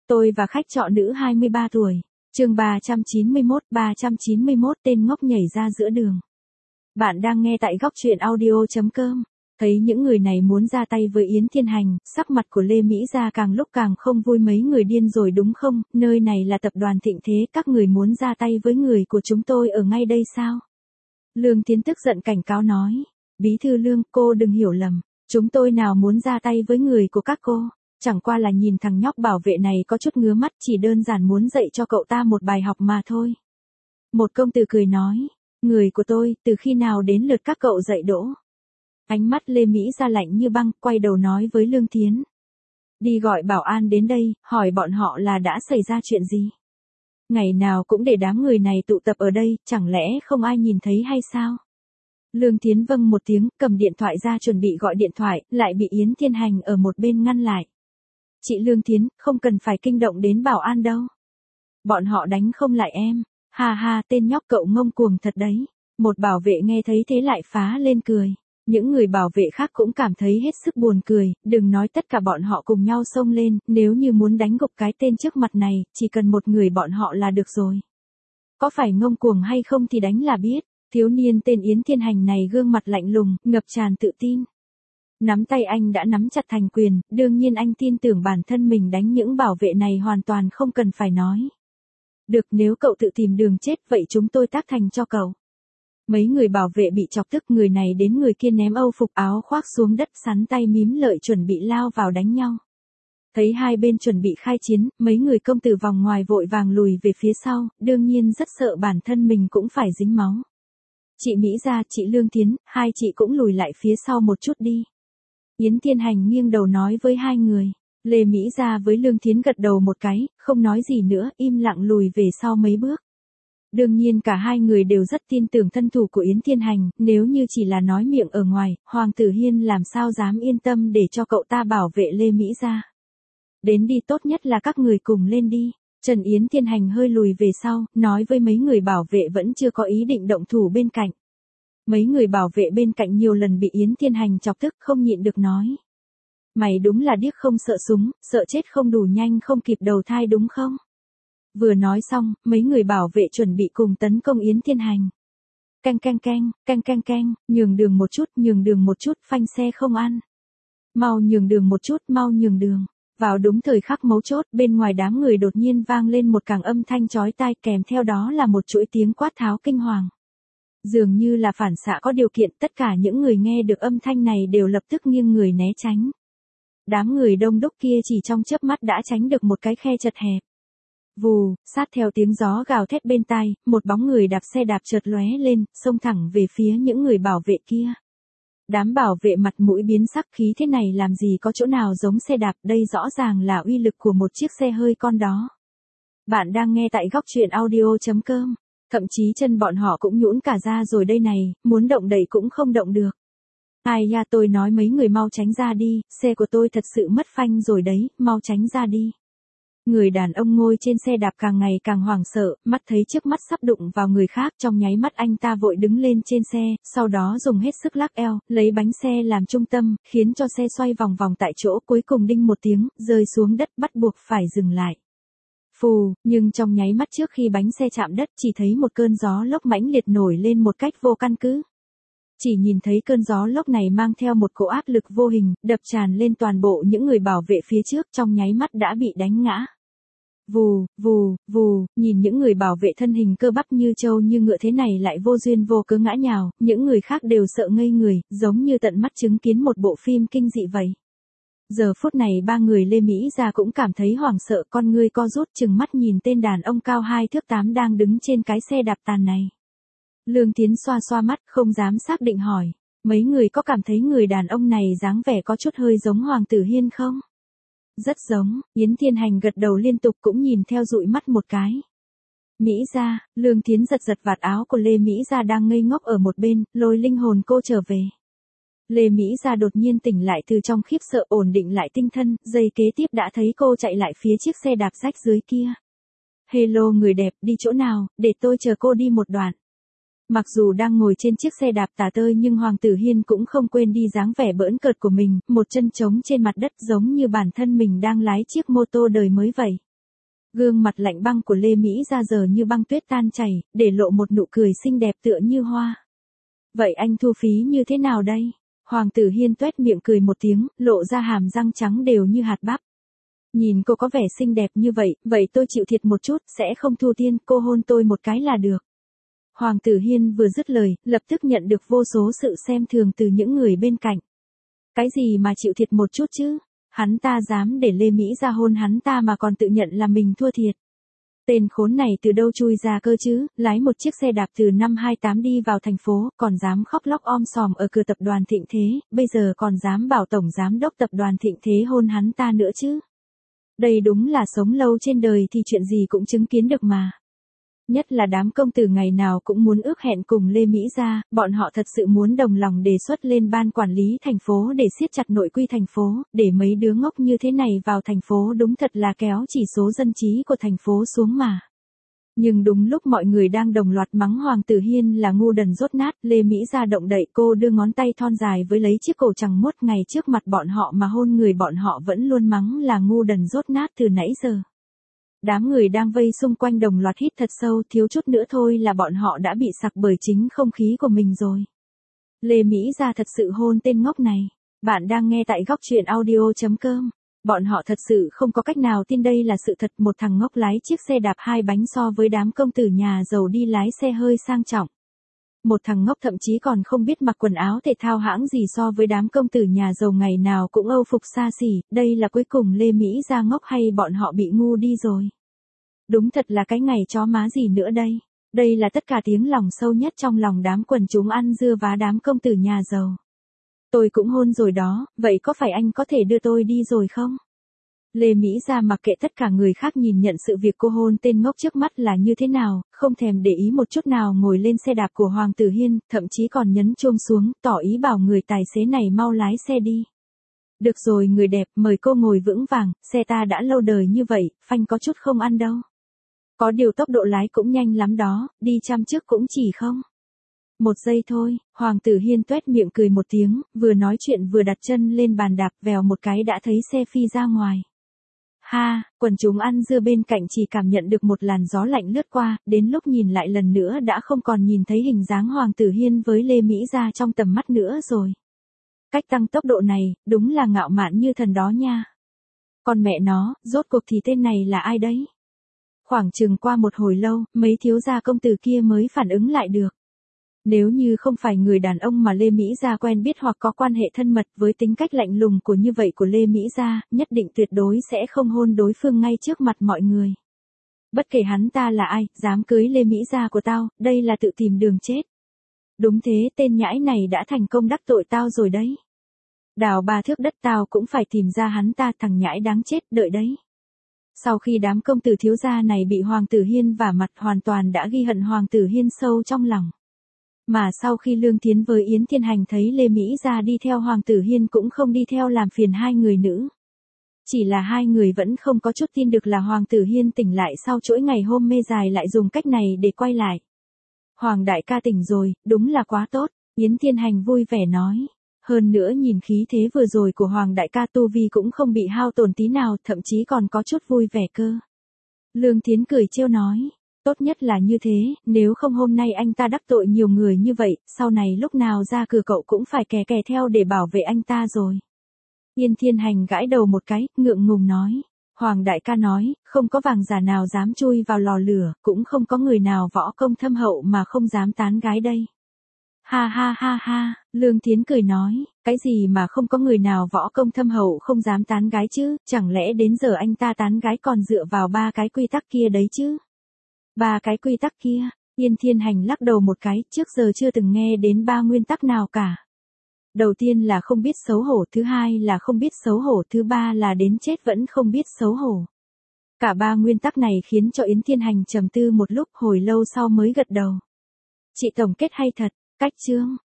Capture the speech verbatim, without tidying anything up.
Tôi và khách trọ nữ hai mươi ba tuổi. Chương ba trăm chín mươi mốt, ba trăm chín mươi mốt tên ngốc nhảy ra giữa đường. Bạn đang nghe tại góc truyện audio chấm com. Thấy những người này muốn ra tay với Yến Thiên Hành, sắc mặt của Lê Mỹ Gia càng lúc càng không vui. Mấy người điên rồi đúng không, nơi này là tập đoàn Thịnh Thế, các người muốn ra tay với người của chúng tôi ở ngay đây sao? Lương Tiến tức giận cảnh cáo nói. Bí thư Lương, cô đừng hiểu lầm, chúng tôi nào muốn ra tay với người của các cô. Chẳng qua là nhìn thằng nhóc bảo vệ này có chút ngứa mắt, chỉ đơn giản muốn dạy cho cậu ta một bài học mà thôi. Một công tử cười nói, người của tôi, từ khi nào đến lượt các cậu dạy dỗ? Ánh mắt Lê Mỹ Gia lạnh như băng, quay đầu nói với Lương Tiến. Đi gọi bảo an đến đây, hỏi bọn họ là đã xảy ra chuyện gì. Ngày nào cũng để đám người này tụ tập ở đây, chẳng lẽ không ai nhìn thấy hay sao? Lương Tiến vâng một tiếng, cầm điện thoại ra chuẩn bị gọi điện thoại, lại bị Yến Thiên Hành ở một bên ngăn lại. Chị Lương Tiến, không cần phải kinh động đến bảo an đâu. Bọn họ đánh không lại em. Ha ha, tên nhóc cậu ngông cuồng thật đấy. Một bảo vệ nghe thấy thế lại phá lên cười. Những người bảo vệ khác cũng cảm thấy hết sức buồn cười, đừng nói tất cả bọn họ cùng nhau xông lên, nếu như muốn đánh gục cái tên trước mặt này, chỉ cần một người bọn họ là được rồi. Có phải ngông cuồng hay không thì đánh là biết, thiếu niên tên Yến Thiên Hành này gương mặt lạnh lùng, ngập tràn tự tin. Nắm tay anh đã nắm chặt thành quyền, đương nhiên anh tin tưởng bản thân mình đánh những bảo vệ này hoàn toàn không cần phải nói. Được, nếu cậu tự tìm đường chết vậy chúng tôi tác thành cho cậu. Mấy người bảo vệ bị chọc tức, người này đến người kia ném âu phục áo khoác xuống đất, sắn tay mím lợi chuẩn bị lao vào đánh nhau. Thấy hai bên chuẩn bị khai chiến, mấy người công tử vòng ngoài vội vàng lùi về phía sau, đương nhiên rất sợ bản thân mình cũng phải dính máu. Chị Mỹ Gia, chị Lương Tiến, hai chị cũng lùi lại phía sau một chút đi. Yến Thiên Hành nghiêng đầu nói với hai người. Lê Mỹ Gia với Lương Thiến gật đầu một cái, không nói gì nữa, im lặng lùi về sau mấy bước. Đương nhiên cả hai người đều rất tin tưởng thân thủ của Yến Thiên Hành, nếu như chỉ là nói miệng ở ngoài, Hoàng Tử Hiên làm sao dám yên tâm để cho cậu ta bảo vệ Lê Mỹ Gia. Đến đi, tốt nhất là các người cùng lên đi. Trần Yến Thiên Hành hơi lùi về sau, nói với mấy người bảo vệ vẫn chưa có ý định động thủ bên cạnh. Mấy người bảo vệ bên cạnh nhiều lần bị Yến Thiên Hành chọc tức, không nhịn được nói. Mày đúng là điếc không sợ súng, sợ chết không đủ nhanh không kịp đầu thai đúng không? Vừa nói xong, mấy người bảo vệ chuẩn bị cùng tấn công Yến Thiên Hành. Canh canh canh, canh canh canh, nhường đường một chút, nhường đường một chút, phanh xe không ăn. Mau nhường đường một chút, mau nhường đường. Vào đúng thời khắc mấu chốt, bên ngoài đám người đột nhiên vang lên một tràng âm thanh chói tai, kèm theo đó là một chuỗi tiếng quát tháo kinh hoàng. Dường như là phản xạ có điều kiện, tất cả những người nghe được âm thanh này đều lập tức nghiêng người né tránh. Đám người đông đúc kia chỉ trong chớp mắt đã tránh được một cái khe chật hẹp. Vù, sát theo tiếng gió gào thét bên tai, một bóng người đạp xe đạp chợt lóe lên, xông thẳng về phía những người bảo vệ kia. Đám bảo vệ mặt mũi biến sắc, khí thế này làm gì có chỗ nào giống xe đạp, đây rõ ràng là uy lực của một chiếc xe hơi con đó. Bạn đang nghe tại góc truyện audio chấm com. Thậm chí chân bọn họ cũng nhũn cả ra rồi đây này, muốn động đậy cũng không động được. Ai nha, tôi nói mấy người mau tránh ra đi, xe của tôi thật sự mất phanh rồi đấy, mau tránh ra đi. Người đàn ông ngồi trên xe đạp càng ngày càng hoảng sợ, mắt thấy trước mắt sắp đụng vào người khác, trong nháy mắt anh ta vội đứng lên trên xe, sau đó dùng hết sức lắc eo, lấy bánh xe làm trung tâm, khiến cho xe xoay vòng vòng tại chỗ, cuối cùng đinh một tiếng, rơi xuống đất, bắt buộc phải dừng lại. Phù, nhưng trong nháy mắt trước khi bánh xe chạm đất chỉ thấy một cơn gió lốc mãnh liệt nổi lên một cách vô căn cứ. Chỉ nhìn thấy cơn gió lốc này mang theo một cỗ áp lực vô hình, đập tràn lên toàn bộ những người bảo vệ phía trước, trong nháy mắt đã bị đánh ngã. Vù, vù, vù, nhìn những người bảo vệ thân hình cơ bắp như trâu như ngựa thế này lại vô duyên vô cớ ngã nhào, những người khác đều sợ ngây người, giống như tận mắt chứng kiến một bộ phim kinh dị vậy. Giờ phút này ba người Lê Mỹ Gia cũng cảm thấy hoảng sợ, con ngươi co rút chừng mắt nhìn tên đàn ông cao hai thước tám đang đứng trên cái xe đạp tàn này. Lương Tiến xoa xoa mắt, không dám xác định hỏi, mấy người có cảm thấy người đàn ông này dáng vẻ có chút hơi giống Hoàng Tử Hiên không? Rất giống, Yến Thiên Hành gật đầu liên tục cũng nhìn theo dụi mắt một cái. Mỹ Gia, Lương Tiến giật giật vạt áo của Lê Mỹ Gia đang ngây ngốc ở một bên, lôi linh hồn cô trở về. Lê Mỹ Gia đột nhiên tỉnh lại từ trong khiếp sợ, ổn định lại tinh thần, giây kế tiếp đã thấy cô chạy lại phía chiếc xe đạp rách dưới kia. Hello người đẹp, đi chỗ nào, để tôi chờ cô đi một đoạn. Mặc dù đang ngồi trên chiếc xe đạp tả tơi nhưng Hoàng Tử Hiên cũng không quên đi dáng vẻ bỡn cợt của mình, một chân trống trên mặt đất giống như bản thân mình đang lái chiếc mô tô đời mới vậy. Gương mặt lạnh băng của Lê Mỹ Gia giờ như băng tuyết tan chảy, để lộ một nụ cười xinh đẹp tựa như hoa. Vậy anh thu phí như thế nào đây? Hoàng tử Hiên tuét miệng cười một tiếng, lộ ra hàm răng trắng đều như hạt bắp. Nhìn cô có vẻ xinh đẹp như vậy, vậy tôi chịu thiệt một chút, sẽ không thu tiền, cô hôn tôi một cái là được. Hoàng tử Hiên vừa dứt lời, lập tức nhận được vô số sự xem thường từ những người bên cạnh. Cái gì mà chịu thiệt một chút chứ? Hắn ta dám để Lê Mỹ Gia hôn hắn ta mà còn tự nhận là mình thua thiệt. Tên khốn này từ đâu chui ra cơ chứ, lái một chiếc xe đạp từ năm hai tám đi vào thành phố, còn dám khóc lóc om sòm ở cửa tập đoàn Thịnh Thế, bây giờ còn dám bảo tổng giám đốc tập đoàn Thịnh Thế hôn hắn ta nữa chứ. Đây đúng là sống lâu trên đời thì chuyện gì cũng chứng kiến được mà. Nhất là đám công tử ngày nào cũng muốn ước hẹn cùng Lê Mỹ Gia, bọn họ thật sự muốn đồng lòng đề xuất lên ban quản lý thành phố để siết chặt nội quy thành phố, để mấy đứa ngốc như thế này vào thành phố đúng thật là kéo chỉ số dân trí của thành phố xuống mà. Nhưng đúng lúc mọi người đang đồng loạt mắng Hoàng tử Hiên là ngu đần dốt nát, Lê Mỹ Gia động đậy, cô đưa ngón tay thon dài với lấy chiếc cổ trắng muốt ngày trước mặt bọn họ mà hôn người, bọn họ vẫn luôn mắng là ngu đần dốt nát từ nãy giờ. Đám người đang vây xung quanh đồng loạt hít thật sâu, thiếu chút nữa thôi là bọn họ đã bị sặc bởi chính không khí của mình rồi. Lê Mỹ Gia thật sự hôn tên ngốc này. Bạn đang nghe tại góc truyện audio chấm com. Bọn họ thật sự không có cách nào tin đây là sự thật, một thằng ngốc lái chiếc xe đạp hai bánh so với đám công tử nhà giàu đi lái xe hơi sang trọng. Một thằng ngốc thậm chí còn không biết mặc quần áo thể thao hãng gì so với đám công tử nhà giàu ngày nào cũng âu phục xa xỉ, đây là cuối cùng Lê Mỹ Gia ngốc hay bọn họ bị ngu đi rồi. Đúng thật là cái ngày chó má gì nữa đây. Đây là tất cả tiếng lòng sâu nhất trong lòng đám quần chúng ăn dưa vá đám công tử nhà giàu. Tôi cũng hôn rồi đó, vậy có phải anh có thể đưa tôi đi rồi không? Lê Mỹ Gia mặc kệ tất cả người khác nhìn nhận sự việc cô hôn tên ngốc trước mắt là như thế nào, không thèm để ý một chút nào, ngồi lên xe đạp của Hoàng tử Hiên, thậm chí còn nhấn chuông xuống, tỏ ý bảo người tài xế này mau lái xe đi. Được rồi người đẹp, mời cô ngồi vững vàng, xe ta đã lâu đời như vậy, phanh có chút không ăn đâu. Có điều tốc độ lái cũng nhanh lắm đó, đi trăm trước cũng chỉ không. Một giây thôi, Hoàng tử Hiên tuét miệng cười một tiếng, vừa nói chuyện vừa đặt chân lên bàn đạp, vèo một cái đã thấy xe phi ra ngoài. Ha, quần chúng ăn dưa bên cạnh chỉ cảm nhận được một làn gió lạnh lướt qua, đến lúc nhìn lại lần nữa đã không còn nhìn thấy hình dáng Hoàng tử Hiên với Lê Mỹ Gia trong tầm mắt nữa rồi. Cách tăng tốc độ này, đúng là ngạo mạn như thần đó nha. Còn mẹ nó, rốt cuộc thì tên này là ai đấy? Khoảng chừng qua một hồi lâu, mấy thiếu gia công tử kia mới phản ứng lại được. Nếu như không phải người đàn ông mà Lê Mỹ Gia quen biết hoặc có quan hệ thân mật, với tính cách lạnh lùng của như vậy của Lê Mỹ Gia, nhất định tuyệt đối sẽ không hôn đối phương ngay trước mặt mọi người. Bất kể hắn ta là ai, dám cưới Lê Mỹ Gia của tao, đây là tự tìm đường chết. Đúng thế, tên nhãi này đã thành công đắc tội tao rồi đấy. Đào ba thước đất tao cũng phải tìm ra hắn ta, thằng nhãi đáng chết, đợi đấy. Sau khi đám công tử thiếu gia này bị Hoàng tử Hiên vả mặt, hoàn toàn đã ghi hận Hoàng tử Hiên sâu trong lòng. Mà sau khi Lương Thiến với Yến Thiên Hành thấy Lê Mỹ Gia đi theo Hoàng tử Hiên cũng không đi theo làm phiền hai người nữ. Chỉ là hai người vẫn không có chút tin được là Hoàng tử Hiên tỉnh lại sau chuỗi ngày hôm mê dài lại dùng cách này để quay lại. Hoàng đại ca tỉnh rồi, đúng là quá tốt, Yến Thiên Hành vui vẻ nói. Hơn nữa nhìn khí thế vừa rồi của Hoàng đại ca, tu vi cũng không bị hao tổn tí nào, thậm chí còn có chút vui vẻ cơ. Lương Thiến cười trêu nói. Tốt nhất là như thế, nếu không hôm nay anh ta đắc tội nhiều người như vậy, sau này lúc nào ra cửa cậu cũng phải kè kè theo để bảo vệ anh ta rồi. Yên Thiên Hành gãi đầu một cái, ngượng ngùng nói. Hoàng đại ca nói, không có vàng giả nào dám chui vào lò lửa, cũng không có người nào võ công thâm hậu mà không dám tán gái đây. Ha ha ha ha, Lương Thiến cười nói, cái gì mà không có người nào võ công thâm hậu không dám tán gái chứ, chẳng lẽ đến giờ anh ta tán gái còn dựa vào ba cái quy tắc kia đấy chứ? Ba cái quy tắc kia, Yên Thiên Hành lắc đầu một cái, trước giờ chưa từng nghe đến ba nguyên tắc nào cả. Đầu tiên là không biết xấu hổ, thứ hai là không biết xấu hổ, thứ ba là đến chết vẫn không biết xấu hổ. Cả ba nguyên tắc này khiến cho Yến Thiên Hành trầm tư một lúc, hồi lâu sau mới gật đầu. Chị tổng kết hay thật, cách chương.